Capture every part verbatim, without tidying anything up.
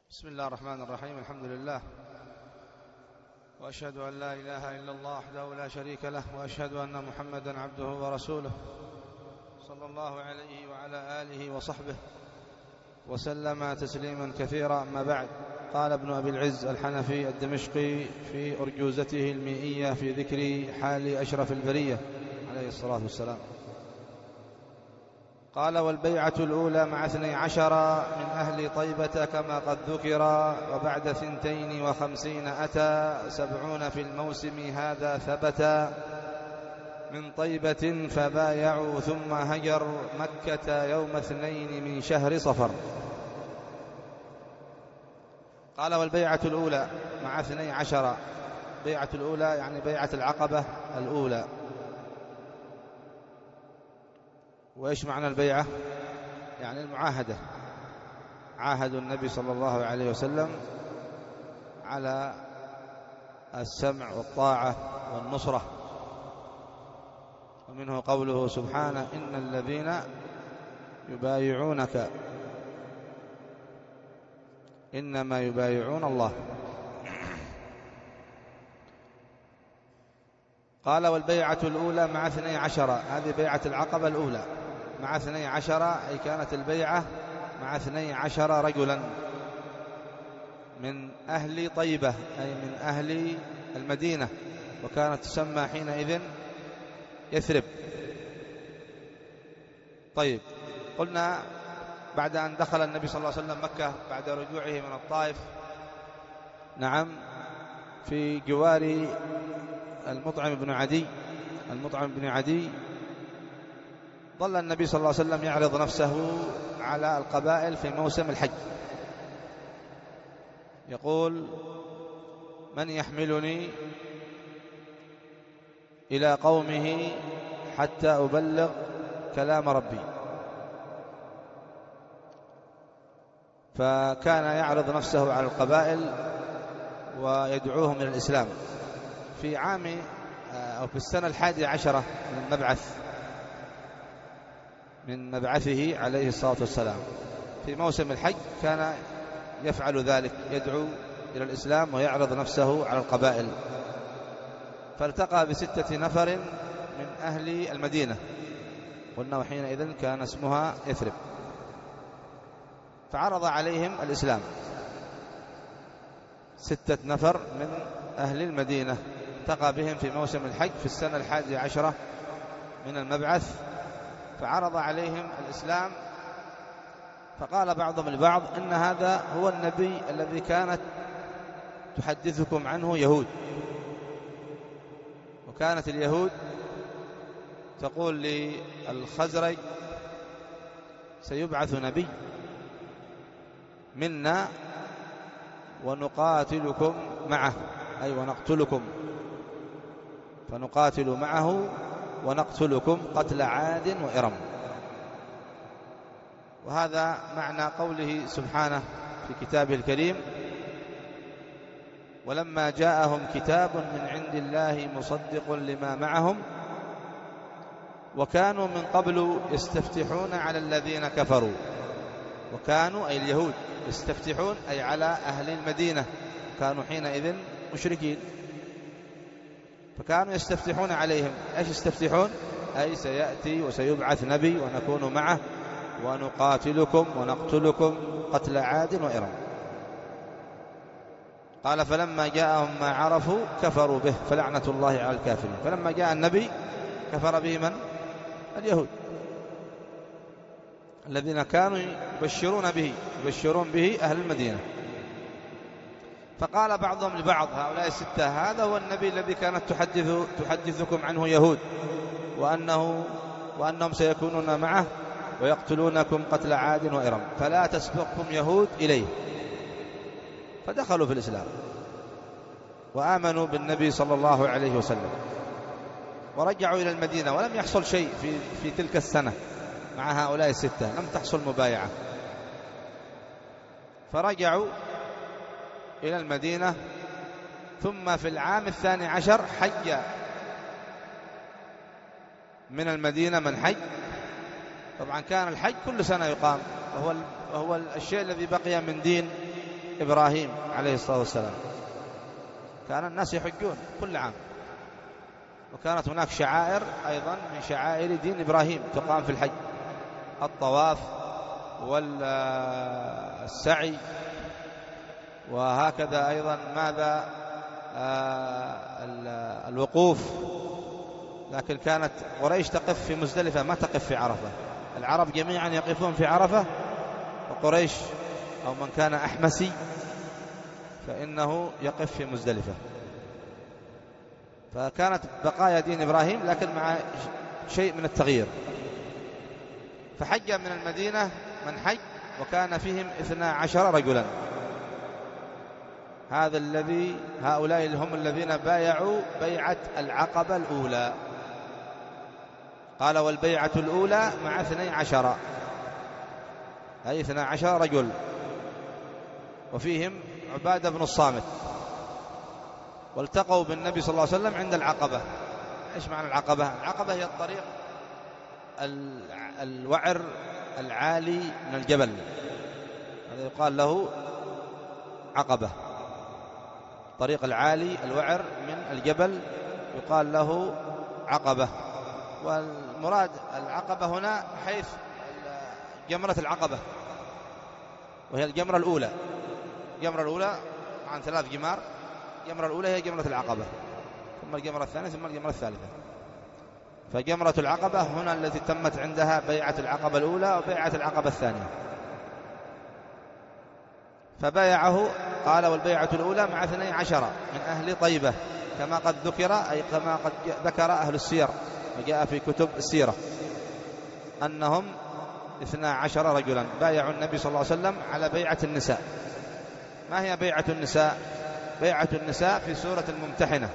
بسم الله الرحمن الرحيم. الحمد لله، وأشهد أن لا إله إلا الله وحده لا شريك له، وأشهد أن محمدا عبده ورسوله صلى الله عليه وعلى آله وصحبه وسلم تسليما كثيرا. أما بعد، قال ابن أبي العز الحنفي الدمشقي في أرجوزته المئية في ذكر حال أشرف البرية عليه الصلاة والسلام، قال: والبيعة الأولى مع اثني عشر من أهل طيبة كما قد ذكر، وبعد ثنتين وخمسين أتى سبعون في الموسم هذا ثبت، من طيبة فبايعوا ثم هجر مكة يوم اثنين من شهر صفر. قال: والبيعة الأولى مع اثني عشر، بيعة الأولى يعني بيعة العقبة الأولى. وإيش معنى البيعة؟ يعني المعاهدة، عاهدوا النبي صلى الله عليه وسلم على السمع والطاعة والنصرة. ومنه قوله سبحانه: إن الذين يبايعونك إنما يبايعون الله. قال: والبيعة الأولى مع اثني عشر، هذه بيعة العقبة الأولى مع اثني عشر، أي كانت البيعة مع اثني عشر رجلا من أهل طيبة، أي من أهل المدينة، وكانت تسمى حينئذ يثرب. طيب، قلنا بعد أن دخل النبي صلى الله عليه وسلم مكة بعد رجوعه من الطائف، نعم، في جوار المطعم بن عدي المطعم بن عدي ظل النبي صلى الله عليه وسلم يعرض نفسه على القبائل في موسم الحج، يقول: من يحملني إلى قومه حتى أبلغ كلام ربي؟ فكان يعرض نفسه على القبائل ويدعوهم إلى الإسلام في عام أو في السنة الحادية عشرة من المبعث من مبعثه عليه الصلاة والسلام. في موسم الحج كان يفعل ذلك، يدعو إلى الإسلام ويعرض نفسه على القبائل. فالتقى بستة نفر من أهل المدينة، قلنا وحينئذ كان اسمها يثرب، فعرض عليهم الإسلام. ستة نفر من أهل المدينة التقى بهم في موسم الحج في السنة الحادية عشرة من المبعث، فعرض عليهم الإسلام. فقال بعضهم لبعض: إن هذا هو النبي الذي كانت تحدثكم عنه يهود. وكانت اليهود تقول للخزرج: سيبعث نبي منا ونقاتلكم معه، أي ونقتلكم، فنقاتل معه ونقتلكم قتل عاد وإرم. وهذا معنى قوله سبحانه في كتابه الكريم: ولما جاءهم كتاب من عند الله مصدق لما معهم وكانوا من قبل يستفتحون على الذين كفروا. وكانوا أي اليهود يستفتحون أي على أهل المدينة، كانوا حينئذ مشركين، فكانوا يستفتحون عليهم. ايش يستفتحون؟ اي سيأتي وسيبعث نبي ونكون معه ونقاتلكم ونقتلكم قتل عاد وإرم. قال: فلما جاءهم ما عرفوا كفروا به فلعنة الله على الكافرين. فلما جاء النبي كفر به من؟ اليهود الذين كانوا يبشرون به يبشرون به أهل المدينة. فقال بعضهم لبعض، هؤلاء الستة: هذا هو النبي الذي كانت تحدث تحدثكم عنه يهود، وأنه وأنهم سيكونون معه ويقتلونكم قتل عاد وإرم، فلا تسبقكم يهود إليه. فدخلوا في الإسلام وآمنوا بالنبي صلى الله عليه وسلم ورجعوا إلى المدينة. ولم يحصل شيء في, في تلك السنة مع هؤلاء الستة، لم تحصل مبايعة. فرجعوا إلى المدينة. ثم في العام الثاني عشر حج من المدينة من حج. طبعا كان الحج كل سنة يقام، وهو, وهو الشيء الذي بقي من دين إبراهيم عليه الصلاة والسلام. كان الناس يحجون كل عام، وكانت هناك شعائر أيضا من شعائر دين إبراهيم تقام في الحج، الطواف والسعي، وهكذا أيضا ماذا الوقوف. لكن كانت قريش تقف في مزدلفة، ما تقف في عرفة. العرب جميعا يقفون في عرفة، وقريش أو من كان أحمسي فإنه يقف في مزدلفة. فكانت بقايا دين إبراهيم لكن مع شيء من التغيير. فحج من المدينة من حج، وكان فيهم اثنا عشر رجلا. هذا الذي هؤلاء هم الذين بايعوا بيعة العقبة الأولى. قال والبيعة الأولى مع اثني عشر، أي اثنا عشر رجل، وفيهم عبادة بن الصامت. والتقوا بالنبي صلى الله عليه وسلم عند العقبة. إيش معنى العقبة؟ العقبة هي الطريق الوعر العالي من الجبل، هذا يقال له عقبة. الطريق العالي الوعر من الجبل يقال له عقبة. والمراد العقبة هنا حيث جمرة العقبة، وهي الجمرة الأولى. الجمرة الأولى عن ثلاث جمار، الجمرة الأولى هي جمرة العقبة، ثم الجمرة الثانية، ثم الجمرة الثالثة. فجمرة العقبة هنا التي تمت عندها بيعة العقبة الأولى وبيعة العقبة الثانية. فبايعه، قال والبيعة الأولى مع اثني عشر من أهل طيبة، كما قد ذكر، أي كما قد ذكر أهل السير وجاء في كتب السيرة أنهم اثنا عشر رجلا بايعوا النبي صلى الله عليه وسلم على بيعة النساء. ما هي بيعة النساء؟ بيعة النساء في سورة الممتحنة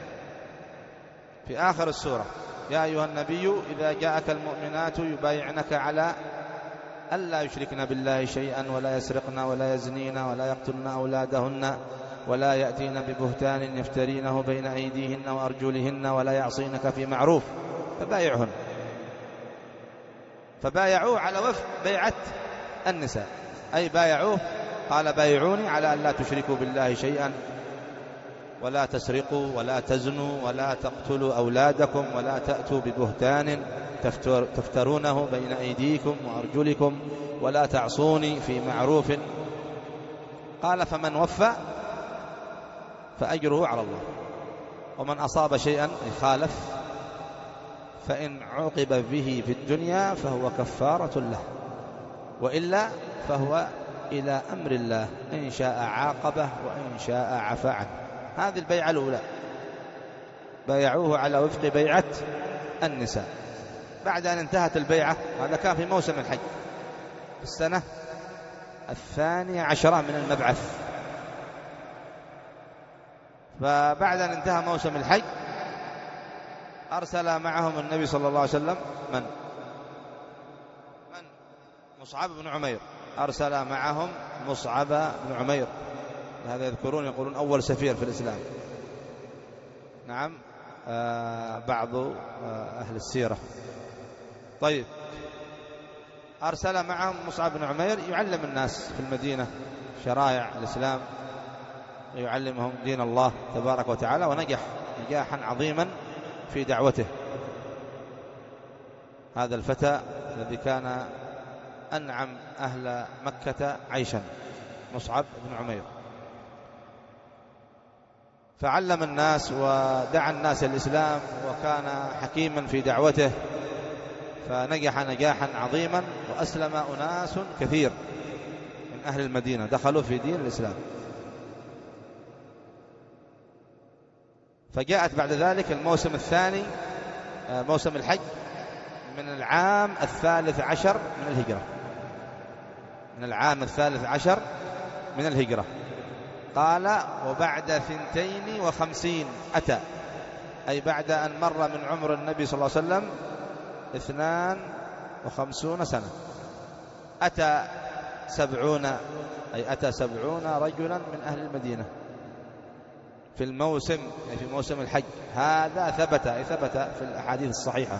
في آخر السورة: يا أيها النبي إذا جاءك المؤمنات يبايعنك على ألا يشركن بالله شيئا ولا يسرقن ولا يزنين ولا يقتلن أولادهن ولا يأتين ببهتان يفترينه بين أيديهن وأرجلهن ولا يعصينك في معروف فبايعهن. فبايعوه على وفق بيعة النساء، أي بايعوه، قال بايعوني على ألا تشركوا بالله شيئا ولا تسرقوا ولا تزنوا ولا تقتلوا أولادكم ولا تأتوا ببهتان تفتر تفترونه بين أيديكم وأرجلكم ولا تعصوني في معروف. قال فمن وفى فأجره على الله، ومن أصاب شيئا خالف فإن عوقب به في الدنيا فهو كفارة له، وإلا فهو إلى أمر الله، إن شاء عاقبه وإن شاء عفى عنه. هذه البيعة الأولى، بايعوه على وفق بيعة النساء. بعد أن انتهت البيعة، هذا كان في موسم الحج في السنة الثانية عشرة من المبعث. فبعد أن انتهى موسم الحج أرسل معهم النبي صلى الله عليه وسلم من؟ من؟ مصعب بن عمير. أرسل معهم مصعب بن عمير، هذا يذكرون يقولون أول سفير في الإسلام. نعم، آه بعض آه أهل السيرة. طيب، أرسل معهم مصعب بن عمير يعلم الناس في المدينة شرائع الإسلام، يعلمهم دين الله تبارك وتعالى، ونجح نجاحا عظيما في دعوته. هذا الفتى الذي كان أنعم أهل مكة عيشا، مصعب بن عمير، فعلم الناس ودعا الناس الإسلام، وكان حكيما في دعوته، فنجح نجاحا عظيما، وأسلم أناس كثير من أهل المدينة دخلوا في دين الإسلام. فجاءت بعد ذلك الموسم الثاني، موسم الحج، من العام الثالث عشر من الهجرة، من العام الثالث عشر من الهجرة. قال وبعد ثنتين وخمسين أتى، أي بعد أن مر من عمر النبي صلى الله عليه وسلم اثنان وخمسون سنة، أتى سبعون، أي أتى سبعون رجلا من أهل المدينة في الموسم، أي في موسم الحج. هذا ثبت، أي ثبت في الأحاديث الصحيحة،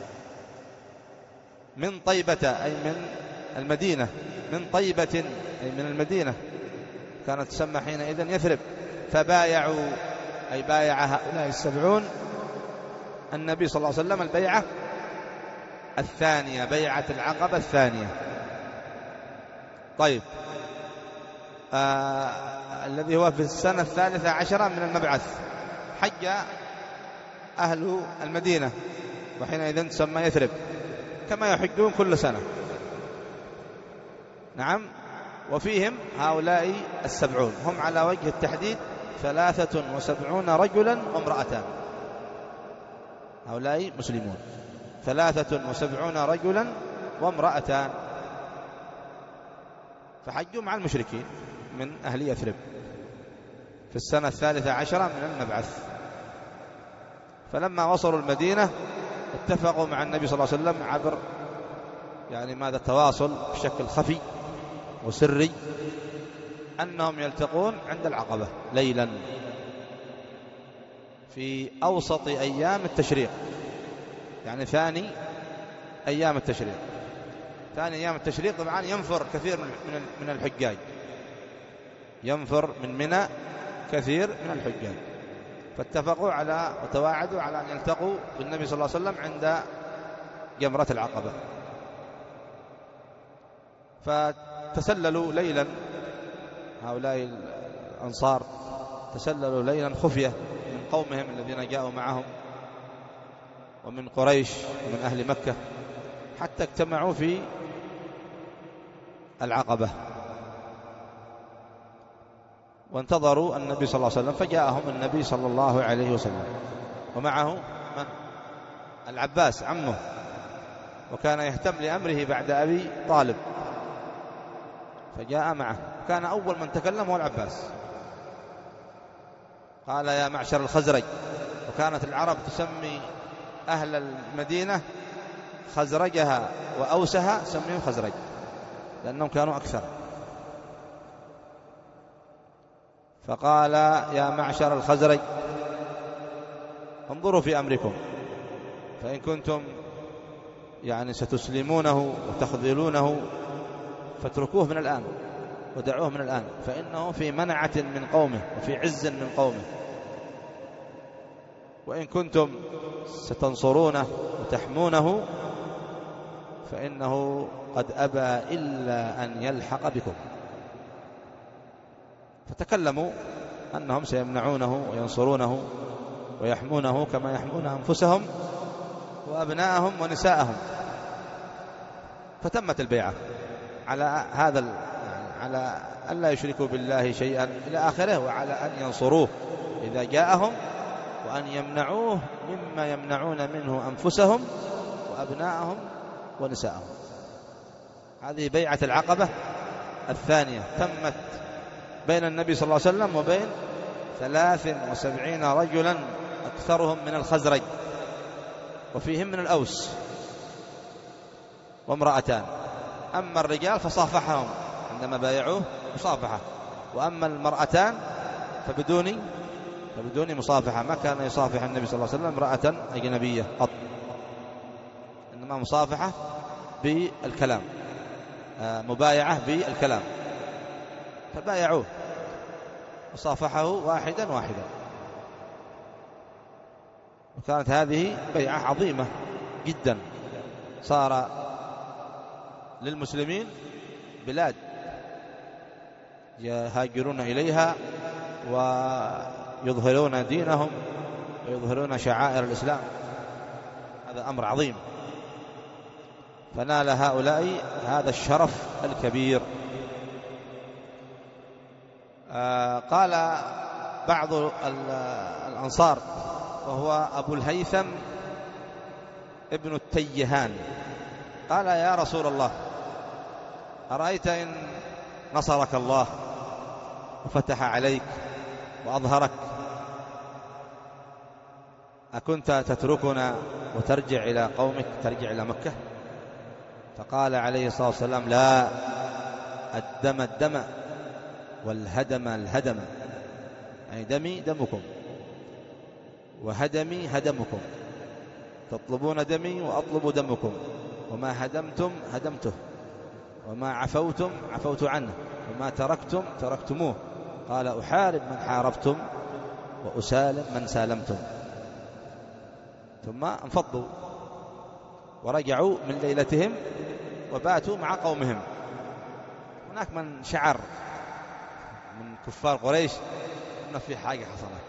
من طيبة، أي من المدينة، من طيبة أي من المدينة. كانت تسمى حينئذ يثرب. فبايعوا أي بايع هؤلاء السبعون النبي صلى الله عليه وسلم البيعة الثانية، بيعة العقبة الثانية. طيب آه الذي هو في السنة الثالثة عشرة من المبعث حج أهل المدينة، وحينئذ تسمى يثرب كما يحجون كل سنة. نعم. وفيهم هؤلاء السبعون، هم على وجه التحديد ثلاثة وسبعون رجلا وامرأتان. هؤلاء مسلمون ثلاثة وسبعون رجلا وامرأتان، فحجوا مع المشركين من أهل يثرب في السنة الثالثة عشرة من المبعث. فلما وصلوا المدينة اتفقوا مع النبي صلى الله عليه وسلم عبر يعني ماذا تواصل بشكل خفي وسري أنهم يلتقون عند العقبة ليلا في أوسط أيام التشريق، يعني ثاني أيام التشريق. ثاني أيام التشريق طبعا ينفر كثير من الحجاج، ينفر من منى كثير من الحجاج، فاتفقوا على وتواعدوا على أن يلتقوا بالنبي صلى الله عليه وسلم عند جمرة العقبة. فتسللوا ليلا هؤلاء الأنصار، تسللوا ليلا خفية من قومهم الذين جاءوا معهم ومن قريش ومن أهل مكة، حتى اجتمعوا في العقبة وانتظروا النبي صلى الله عليه وسلم. فجاءهم النبي صلى الله عليه وسلم ومعه من؟ العباس عمه، وكان يهتم لأمره بعد أبي طالب، فجاء معه. كان أول من تكلم هو العباس، قال يا معشر الخزرج. وكانت العرب تسمي أهل المدينة خزرجها وأوسها سميهم خزرج لأنهم كانوا أكثر. فقال يا معشر الخزرج انظروا في أمركم، فإن كنتم يعني ستسلمونه وتخذلونه فاتركوه من الآن ودعوه من الآن، فإنه في منعة من قومه وفي عز من قومه. وإن كنتم ستنصرونه وتحمونه فإنه قد أبى إلا أن يلحق بكم. فتكلموا أنهم سيمنعونه وينصرونه ويحمونه كما يحمون أنفسهم وأبناءهم ونساءهم. فتمت البيعة على هذا على أن لا يشركوا بالله شيئا إلى آخره، وعلى أن ينصروه إذا جاءهم، وأن يمنعوه مما يمنعون منه أنفسهم وأبناءهم ونساءهم. هذه بيعة العقبة الثانية تمت بين النبي صلى الله عليه وسلم وبين ثلاث وسبعين رجلا أكثرهم من الخزرج وفيهم من الأوس وامرأتان. أما الرجال فصافحهم عندما بايعوه مصافحة، وأما المرأتان فبدون فبدون مصافحة. ما كان يصافح النبي صلى الله عليه وسلم امرأة أجنبية قط، إنما مصافحة بالكلام، مبايعة بالكلام. فبايعوه وصافحه واحدا واحدا. وكانت هذه بيعة عظيمة جدا. صار للمسلمين بلاد يهاجرون إليها ويظهرون دينهم ويظهرون شعائر الإسلام. هذا أمر عظيم، فنال هؤلاء هذا الشرف الكبير. آه قال بعض الأنصار وهو أبو الهيثم ابن التيهان قال يا رسول الله أرأيت إن نصرك الله وفتح عليك وأظهرك، أكنت تتركنا وترجع إلى قومك، ترجع إلى مكة؟ فقال عليه الصلاة والسلام لا، الدم الدم والهدم الهدم، يعني دمي دمكم وهدمي هدمكم، تطلبون دمي وأطلب دمكم، وما هدمتم هدمته، وما عفوتم عفوت عنه، وما تركتم تركتموه، قال أحارب من حاربتم وأسالم من سالمتم. ثم انفضوا ورجعوا من ليلتهم وباتوا مع قومهم. هناك من شعر من كفار قريش أن في حاجة حصلت،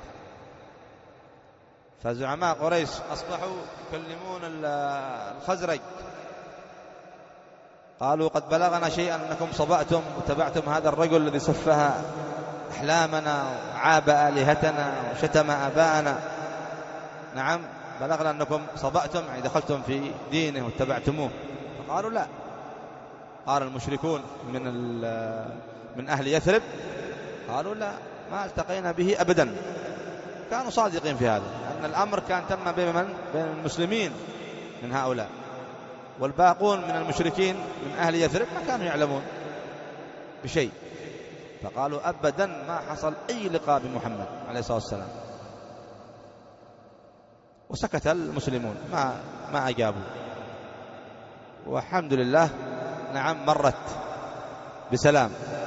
فزعماء قريش أصبحوا يكلمون الخزرج، قالوا قد بلغنا شيئا أنكم صبأتم وتبعتم هذا الرجل الذي سفه أحلامنا وعاب آلهتنا وشتم آباءنا. نعم بلغنا أنكم صبأتم، يعني دخلتم في دينه واتبعتموه. فقالوا لا. قال المشركون من من أهل يثرب قالوا لا، ما التقينا به أبدا. كانوا صادقين في هذا، أن الأمر كان تم بين من؟ بين المسلمين من هؤلاء، والباقون من المشركين من أهل يثرب ما كانوا يعلمون بشيء. فقالوا أبدا ما حصل أي لقاء بمحمد عليه الصلاة والسلام. وسكت المسلمون ما ما أجابوا، والحمد لله. نعم مرت بسلام.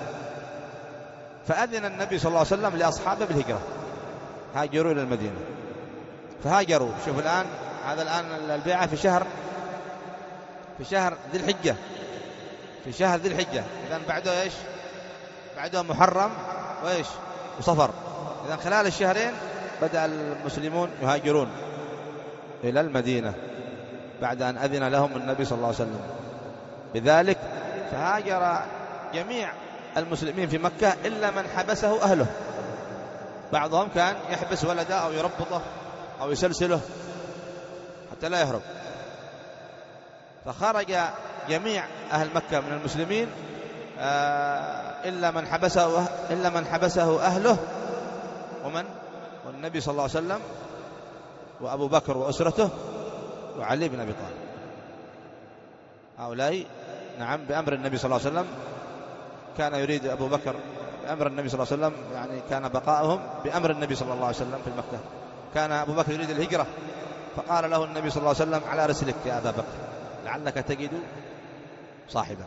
فأذن النبي صلى الله عليه وسلم لأصحابه بالهجرة، هاجروا إلى المدينة. فهاجروا. شوفوا الآن، هذا الآن البيعة في شهر في شهر ذي الحجة في شهر ذي الحجة إذن بعده إيش؟ بعده محرم وإيش؟ وصفر. إذن خلال الشهرين بدأ المسلمون يهاجرون إلى المدينة بعد أن أذن لهم النبي صلى الله عليه وسلم بذلك. فهاجر جميع المسلمين في مكة إلا من حبسه أهله. بعضهم كان يحبس ولده أو يربطه أو يسلسله حتى لا يهرب. فخرج جميع أهل مكة من المسلمين إلا من حبسه إلا من حبسه أهله ومن والنبي صلى الله عليه وسلم وأبو بكر وأسرته وعلي بن أبي طالب. هؤلاء نعم بأمر النبي صلى الله عليه وسلم. كان يريد أبو بكر بأمر النبي صلى الله عليه وسلم، يعني كان بقاؤهم بأمر النبي صلى الله عليه وسلم في مكة. كان أبو بكر يريد الهجرة، فقال له النبي صلى الله عليه وسلم على رسلك يا أبا بكر لعلك تجد صاحبا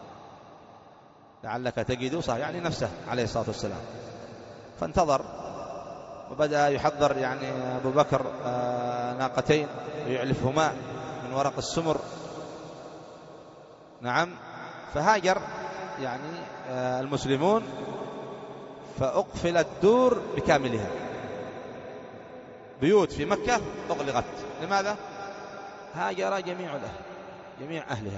لعلك تجد صاحبا يعني نفسه عليه الصلاة والسلام. فانتظر وبدأ يحضر يعني أبو بكر ناقتين ويعلفهما من ورق السمر. نعم. فهاجر يعني المسلمون، فأقفلت دور بكاملها. بيوت في مكة أغلقت. لماذا؟ هاجر جميع الأهل جميع أهلها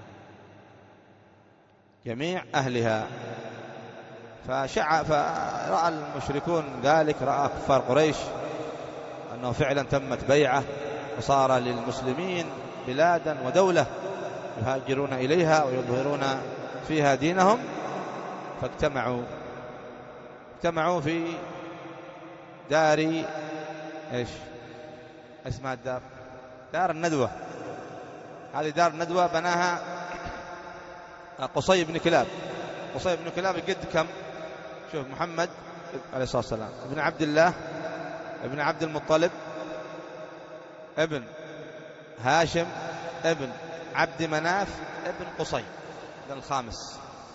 جميع أهلها فشع فرأى المشركون ذلك، رأى كفار قريش أنه فعلا تمت بيعة وصار للمسلمين بلادا ودولة يهاجرون إليها ويظهرون فيها دينهم. فاجتمعوا اجتمعوا في دار ايش اسمها الدار دار الندوة. هذه دار الندوة بناها قصي بن كلاب. قصي بن كلاب قد كم؟ شوف، محمد عليه الصلاة والسلام ابن عبد الله ابن عبد المطلب ابن هاشم ابن عبد مناف ابن قصي، ابن الخامس،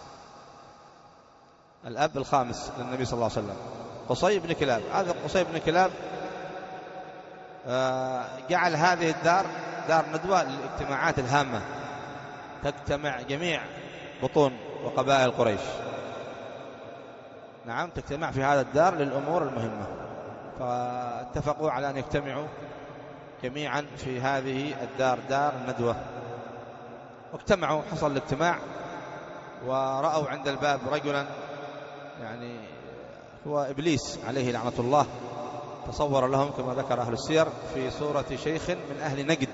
الأب الخامس للنبي صلى الله عليه وسلم، قصي بن كلاب. هذا قصي بن كلاب جعل هذه الدار دار ندوة للاجتماعات الهامة، تجتمع جميع بطون وقبائل قريش. نعم، تجتمع في هذا الدار للأمور المهمة. فاتفقوا على أن يجتمعوا جميعا في هذه الدار دار الندوة. واجتمعوا، حصل الاجتماع، ورأوا عند الباب رجلا يعني هو إبليس عليه لعنة الله. تصور لهم كما ذكر أهل السير في صورة شيخ من أهل نجد.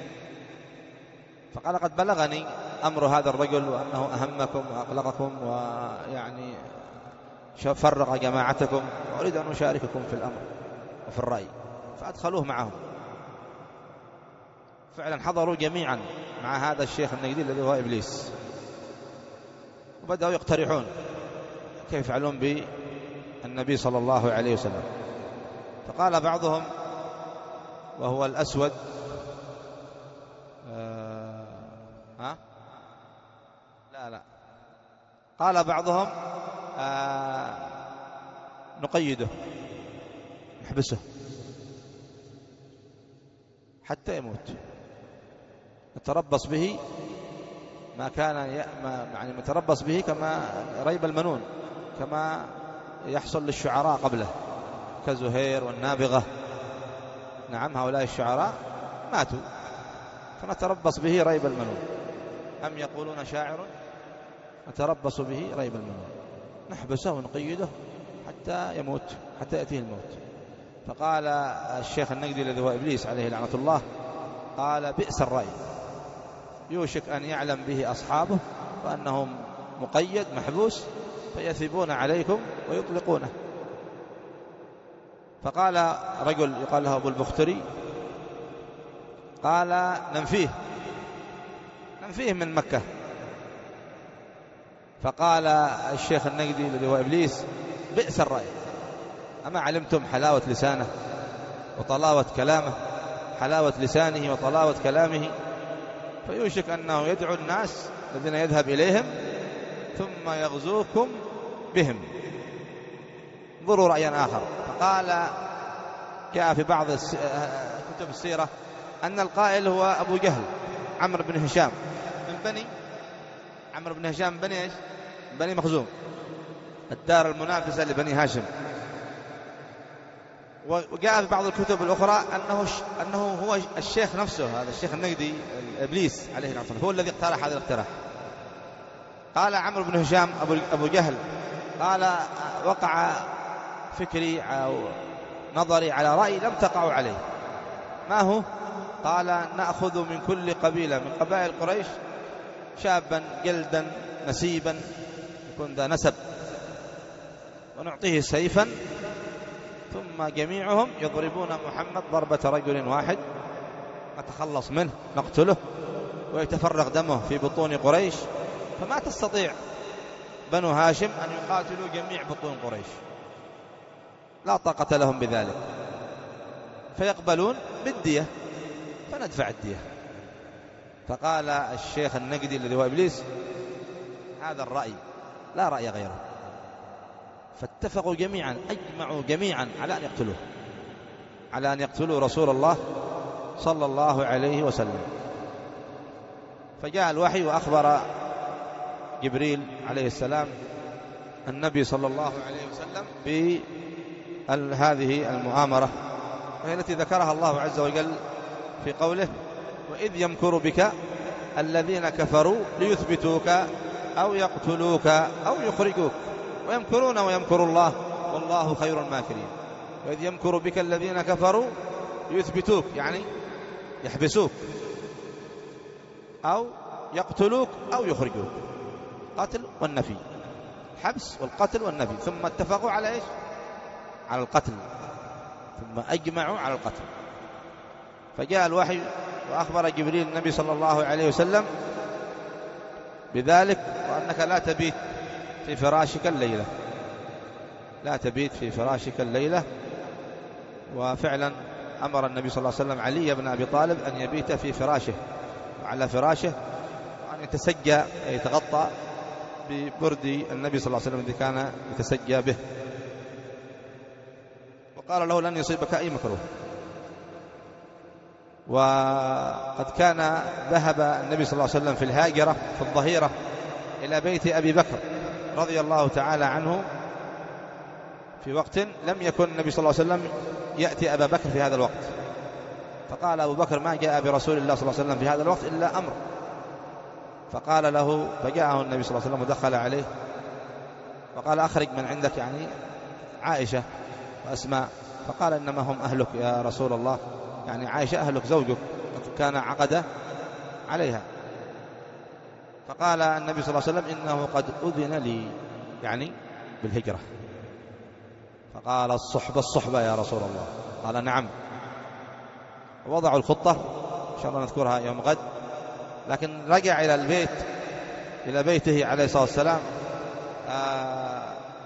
فقال قد بلغني أمر هذا الرجل وأنه أهمكم وأقلقكم ويعني فرق جماعتكم، وأريد أن أشارككم في الأمر وفي الرأي. فأدخلوه معهم. فعلا حضروا جميعا مع هذا الشيخ النجدي الذي هو إبليس، وبدأوا يقترحون كيف يفعلون بالنبي صلى الله عليه وسلم. فقال بعضهم وهو الأسود آه ها لا لا قال بعضهم آه نقيده، نحبسه حتى يموت، نتربص به ما كان يعني نتربص به كما ريب المنون، كما يحصل للشعراء قبله كزهير والنابغة. نعم، هؤلاء الشعراء ماتوا فنتربص به ريب المنون. أم يقولون شاعر نتربص به ريب المنون، نحبسه ونقيده حتى يموت، حتى يأتيه الموت. فقال الشيخ النقدي الذي هو إبليس عليه لعنة الله، قال بئس الرأي، يوشك أن يعلم به أصحابه وأنهم مقيد محبوس فيثبون عليكم ويطلقونه. فقال رجل يقال له أبو البختري، قال ننفيه ننفيه من مكة. فقال الشيخ النقدي الذي هو إبليس بئس الرأي، أما علمتم حلاوة لسانه وطلاوة كلامه، حلاوة لسانه وطلاوة كلامه، فيوشك أنه يدعو الناس الذين يذهب إليهم ثم يغزوكم بهم. انظروا رأيا آخر. فقال جاء في بعض كتب السيرة أن القائل هو أبو جهل عمرو بن هشام من بني عمرو بن هشام بني إيش؟ بني مخزوم، الدار المنافسة لبني هاشم. وجاء في بعض الكتب الأخرى أنه أنه هو الشيخ نفسه، هذا الشيخ النقدي إبليس عليه لعنة الله هو الذي اقترح هذا الاقتراح. قال عمرو بن هشام أبو جهل، قال وقع فكري أو نظري على رأي لم تقعوا عليه. ما هو؟ قال نأخذ من كل قبيلة من قبائل قريش شابا جلدا نسيبا يكون ذا نسب، ونعطيه سيفا، ثم جميعهم يضربون محمد ضربة رجل واحد، نتخلص منه نقتله ويتفرغ دمه في بطون قريش، فما تستطيع بنو هاشم أن يقاتلوا جميع بطون قريش، لا طاقة لهم بذلك، فيقبلون بالدية فندفع الدية. فقال الشيخ النقدي الذي هو إبليس هذا الرأي لا رأي غيره، فاتفقوا جميعا أجمعوا جميعا على أن يقتلوه، على أن يقتلوا رسول الله صلى الله عليه وسلم. فجاء الوحي وأخبر جبريل عليه السلام النبي صلى الله عليه وسلم بهذه المؤامرة، وهي التي ذكرها الله عز وجل في قوله وإذ يمكر بك الذين كفروا ليثبتوك أو يقتلوك أو يخرجوك ويمكرون ويمكر الله والله خير الماكرين. وإذ يمكر بك الذين كفروا ليثبتوك يعني يحبسوك أو يقتلوك أو يخرجوك، قتل والنفي، الحبس والقتل والنفي، ثم اتفقوا على إيش؟ على القتل، ثم أجمعوا على القتل. فجاء الوحي وأخبر جبريل النبي صلى الله عليه وسلم بذلك، وأنك لا تبيت في فراشك الليلة، لا تبيت في فراشك الليلة. وفعلا أمر النبي صلى الله عليه وسلم علي بن أبي طالب أن يبيت في فراشه وعلى فراشه، وأن يتسجى يتغطى ببرد النبي صلى الله عليه وسلم الذي كان يتسجى به، وقال له لن يصيبك أي مكروه. وقد كان ذهب النبي صلى الله عليه وسلم في الهاجرة في الظهيرة إلى بيت أبي بكر رضي الله تعالى عنه في وقت لم يكن النبي صلى الله عليه وسلم يأتي أبا بكر في هذا الوقت، فقال أبو بكر ما جاء برسول الله صلى الله عليه وسلم في هذا الوقت إلا أمر. فقال له فجاءه النبي صلى الله عليه وسلم ودخل عليه وقال أخرج من عندك يعني عائشة وأسماء، فقال إنما هم أهلك يا رسول الله، يعني عائشة أهلك زوجك قد كان عقد عليها. فقال النبي صلى الله عليه وسلم إنه قد أذن لي يعني بالهجرة. فقال الصحبة الصحبة يا رسول الله، قال نعم. ووضعوا الخطة إن شاء الله نذكرها يوم غد. لكن رجع إلى البيت إلى بيته عليه الصلاة والسلام. آه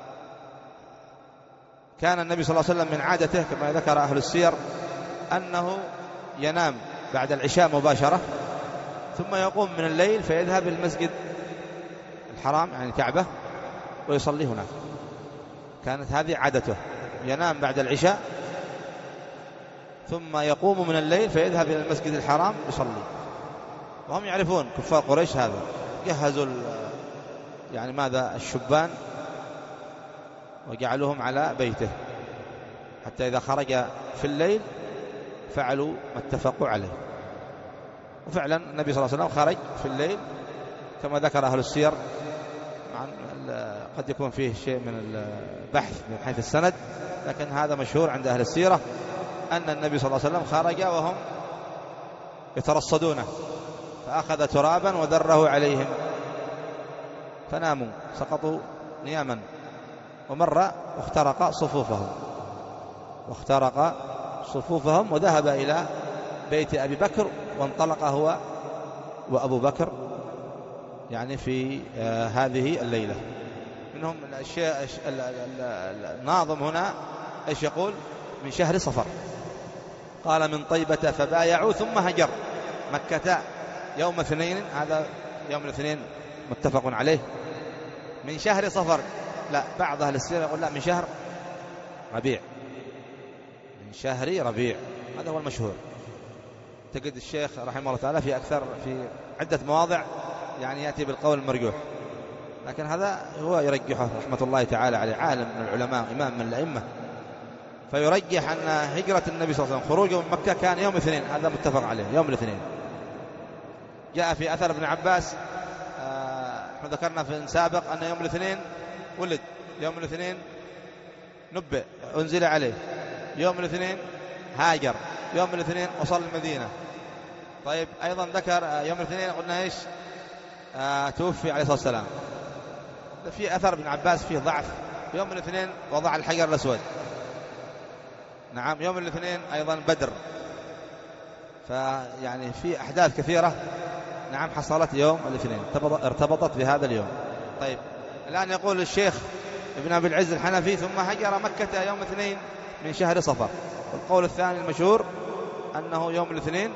كان النبي صلى الله عليه وسلم من عادته كما ذكر أهل السير أنه ينام بعد العشاء مباشرة، ثم يقوم من الليل فيذهب إلى المسجد الحرام يعني الكعبة ويصلي هناك. كانت هذه عادته، ينام بعد العشاء ثم يقوم من الليل فيذهب إلى المسجد الحرام يصلي. وهم يعرفون كفار قريش هذا، جهزوا يعني ماذا الشبان وجعلوهم على بيته حتى إذا خرج في الليل فعلوا ما اتفقوا عليه. وفعلا النبي صلى الله عليه وسلم خرج في الليل كما ذكر أهل السير، قد يكون فيه شيء من البحث من حيث السند، لكن هذا مشهور عند أهل السيرة أن النبي صلى الله عليه وسلم خرج وهم يترصدونه فأخذ ترابا وذره عليهم فناموا سقطوا نياما، ومر واخترق صفوفهم واخترق صفوفهم وذهب إلى بيت أبي بكر وانطلق هو وأبو بكر يعني في آه هذه الليلة. منهم الأشياء الناظم هنا إيش يقول؟ من شهر صفر، قال من طيبة فبايعوا ثم هجر مكة يوم اثنين، هذا يوم الاثنين متفق عليه. من شهر صفر، لا بعض أهل السيرة يقول لا من شهر ربيع، من شهر ربيع، هذا هو المشهور. تجد الشيخ رحمه الله تعالى في أكثر في عدة مواضع يعني يأتي بالقول المرجوح، لكن هذا هو يرجحه رحمة الله تعالى عليه، عالم من العلماء إمام من الأئمة، فيرجح أن هجرة النبي صلى الله عليه وسلم خروجه من مكة كان يوم الاثنين، هذا متفق عليه يوم الاثنين. جاء في أثر ابن عباس احنا ذكرنا في سابق أن يوم الاثنين ولد، يوم الاثنين نبئ أنزل عليه، يوم الاثنين هاجر، يوم الاثنين وصل المدينة. طيب أيضا ذكر يوم الاثنين قلنا إيش؟ آه توفي عليه الصلاة والسلام. في أثر ابن عباس فيه ضعف، يوم الاثنين وضع الحجر الأسود، نعم يوم الاثنين أيضا بدر، فيعني في أحداث كثيرة نعم حصلت يوم الاثنين ارتبطت بهذا اليوم. طيب الآن يقول الشيخ ابن أبي العز الحنفي ثم هجر مكة يوم اثنين من شهر صفر، والقول الثاني المشهور أنه يوم الاثنين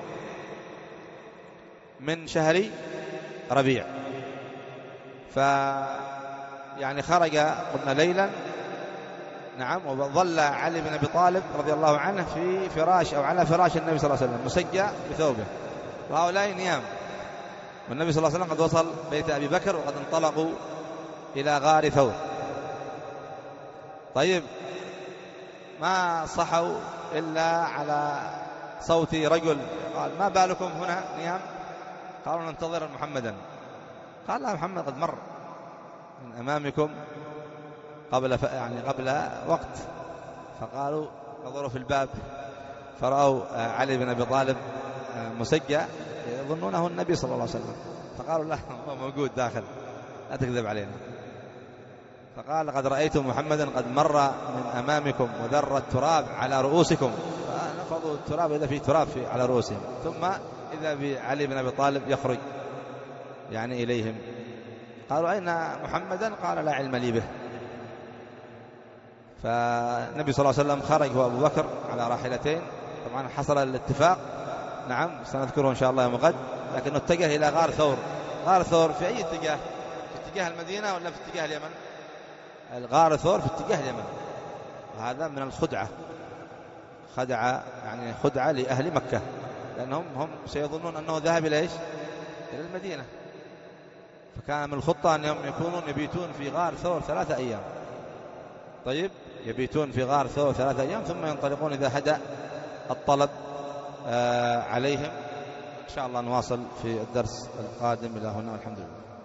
من شهر ربيع. ف يعني خرج قلنا ليلا، نعم، وظل علي بن أبي طالب رضي الله عنه في فراش أو على فراش النبي صلى الله عليه وسلم مسجى بثوبه، وهؤلاء نيام، والنبي صلى الله عليه وسلم قد وصل بيت أبي بكر وقد انطلقوا إلى غار ثور. طيب ما صحوا إلا على صوت رجل قال ما بالكم هنا نيام؟ قالوا ننتظر محمدا. قال لا، محمد قد مر من أمامكم قبل ف... يعني قبل وقت. فقالوا نظروا في الباب فرأوا علي بن أبي طالب مسجى يظنونه النبي صلى الله عليه وسلم، فقالوا لا هو موجود داخل لا تكذب علينا. فقال لقد رأيتم محمدا قد مر من أمامكم وذر التراب على رؤوسكم، فنفضوا التراب إذا في تراب في على رؤوسهم، ثم إذا بعلي بن أبي طالب يخرج يعني إليهم. قالوا أين محمدا؟ قال لا علم لي به. فالنبي صلى الله عليه وسلم خرج وأبو بكر على راحلتين، طبعا حصل الاتفاق، نعم سنذكره إن شاء الله يوم غد، لكنه اتجه إلى غار ثور. غار ثور في أي اتجاه؟ في اتجاه المدينة ولا في اتجاه اليمن؟ الغار ثور في اتجاه اليمن، وهذا من الخدعة، خدعة يعني خدعة لأهل مكة، لأنهم هم سيظنون أنه ذهب إلى إيش؟ إلى المدينة. فكان من الخطة أنهم يكونون يبيتون في غار ثور ثلاثة أيام. طيب يبيتون في غار ثور ثلاثة أيام ثم ينطلقون إذا هدأ الطلب آه عليهم. إن شاء الله نواصل في الدرس القادم. إلى هنا والحمد لله.